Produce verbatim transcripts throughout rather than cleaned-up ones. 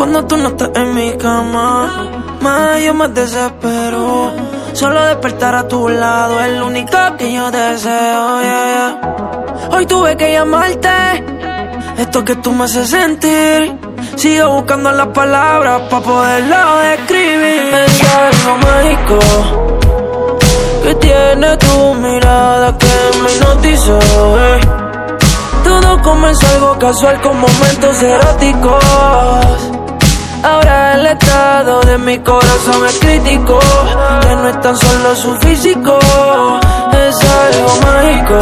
Cuando tú no estás en mi cama, más yo me desespero. Solo despertar a tu lado es lo único que yo deseo, yeah, yeah. Hoy tuve que llamarte, esto que tú me haces sentir. Sigo buscando las palabras pa' poderlo describir. Es algo mágico que tiene tu mirada que me hipnotizó, eh. Todo comenzó algo casual con momentos eróticos. Ahora el estado de mi corazón es crítico. Ya no es tan solo su físico, es algo mágico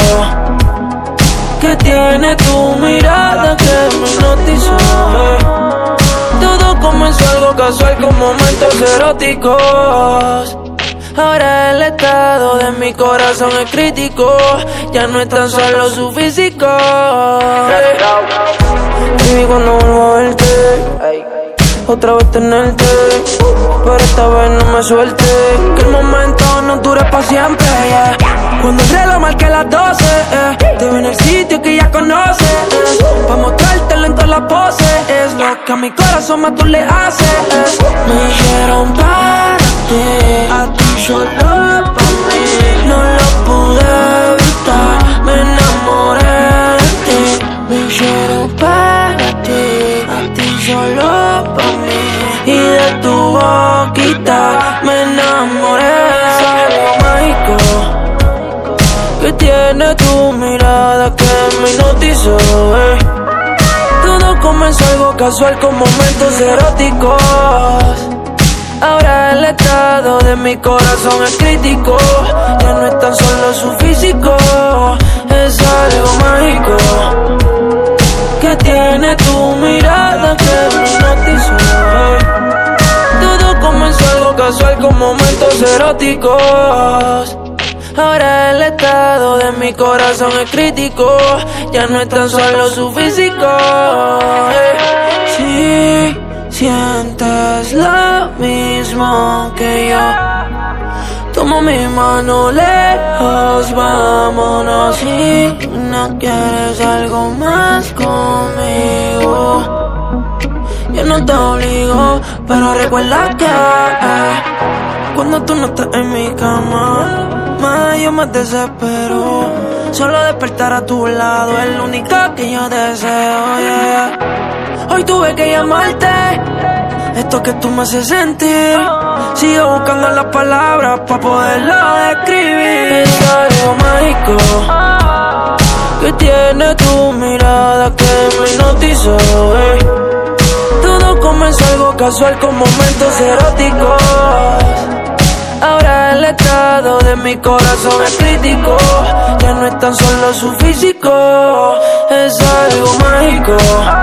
que tiene tu mirada que me hipnotizó, eh. Todo comenzó algo casual con momentos eróticos. Ahora el estado de mi corazón es crítico. Ya no es tan solo su físico, eh. Baby, cuando vuelvo a verte, otra vez tenerte, pero esta vez no me suelte. Que el momento no dure para siempre, yeah. Cuando el reloj marque las doce, eh, te veo en el sitio que ya conoces, eh, pa' mostrártelo en todas las poses. Es lo que a mi corazón más tú le haces, eh. Me dijeron para ti, a ti solo pa' mí. No lo pude evitar, me enamoré de ti. Me dijeron para ti, a ti solo pa' mí. Y de tu boquita me enamoré. Es algo mágico que tiene tu mirada que me hipnotizó, eh. Todo comenzó algo casual con momentos eróticos. Ahora el estado de mi corazón es crítico. Ya no es tan solo su físico, es algo mágico que tiene tu mirada que me hipnotizó, eh. Todo comenzó algo casual con momentos eróticos. Ahora el estado de mi corazón es crítico. Ya no es tan solo su físico, eh. Si sientes lo mismo que yo, toma mi mano lejos, vámonos. Si no quieres algo más conmigo, yo no te obligo, pero recuerda que eh, cuando tú no estás en mi cama, más yo me desespero. Solo despertar a tu lado es lo único que yo deseo, yeah. Hoy tuve que llamarte, esto que tú me haces sentir. Sigo buscando las palabras pa' poderlo describir. Es algo mágico que tiene tu mirada que me hipnotizó, eh. Todo comenzó algo casual con momentos eróticos. Ahora el estado de mi corazón es crítico. Ya no es tan solo su físico, es algo mágico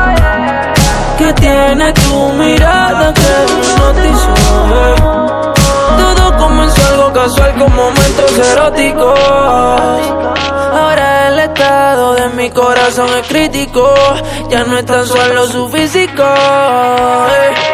que tiene tu mirada que me hipnotizó, eh. Todo comenzó algo casual con momentos eróticos. Ahora el estado de mi corazón es crítico. Ya no es tan solo su físico, eh.